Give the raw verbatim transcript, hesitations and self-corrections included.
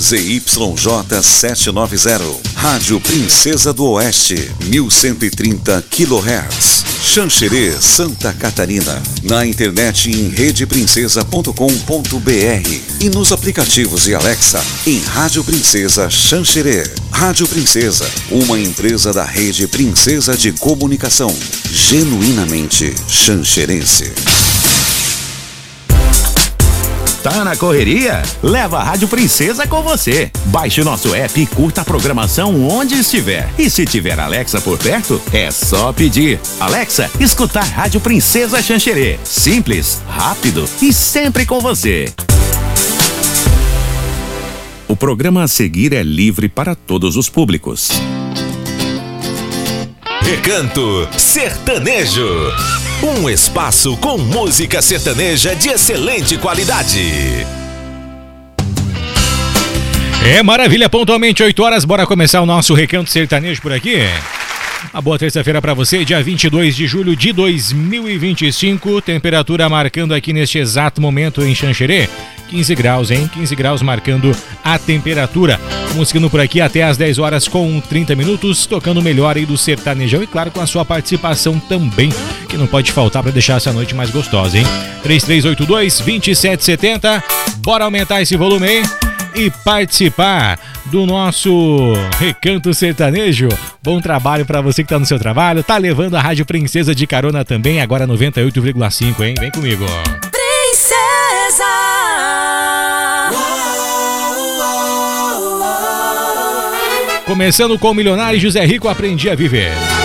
Z Y J setecentos e noventa, Rádio Princesa do Oeste, mil cento e trinta quilohertz, Xanxerê, Santa Catarina. Na internet em rede princesa ponto com ponto br e nos aplicativos de Alexa em Rádio Princesa Xanxerê. Rádio Princesa, uma empresa da Rede Princesa de Comunicação, genuinamente xanxerense. Tá na correria? Leva a Rádio Princesa com você. Baixe o nosso app e curta a programação onde estiver. E se tiver Alexa por perto, é só pedir. Alexa, escutar Rádio Princesa Xanxerê. Simples, rápido e sempre com você. O programa a seguir é livre para todos os públicos. Recanto Sertanejo. Um espaço com música sertaneja de excelente qualidade. É maravilha, pontualmente oito horas, bora começar o nosso Recanto Sertanejo por aqui. Uma boa terça-feira para você, dia vinte e dois de julho de dois mil e vinte e cinco, temperatura marcando aqui neste exato momento em Xanxerê, quinze graus, hein? quinze graus marcando a temperatura. Vamos seguindo por aqui até às dez horas com trinta minutos, tocando o melhor aí do sertanejão e claro com a sua participação também, que não pode faltar para deixar essa noite mais gostosa, hein? três três oito dois, dois sete sete zero, bora aumentar esse volume aí e participar do nosso Recanto Sertanejo. Bom trabalho para você que tá no seu trabalho, tá levando a Rádio Princesa de carona também, agora noventa e oito vírgula cinco, hein? Vem comigo. Princesa. Começando com o milionário José Rico, Aprendi a Viver.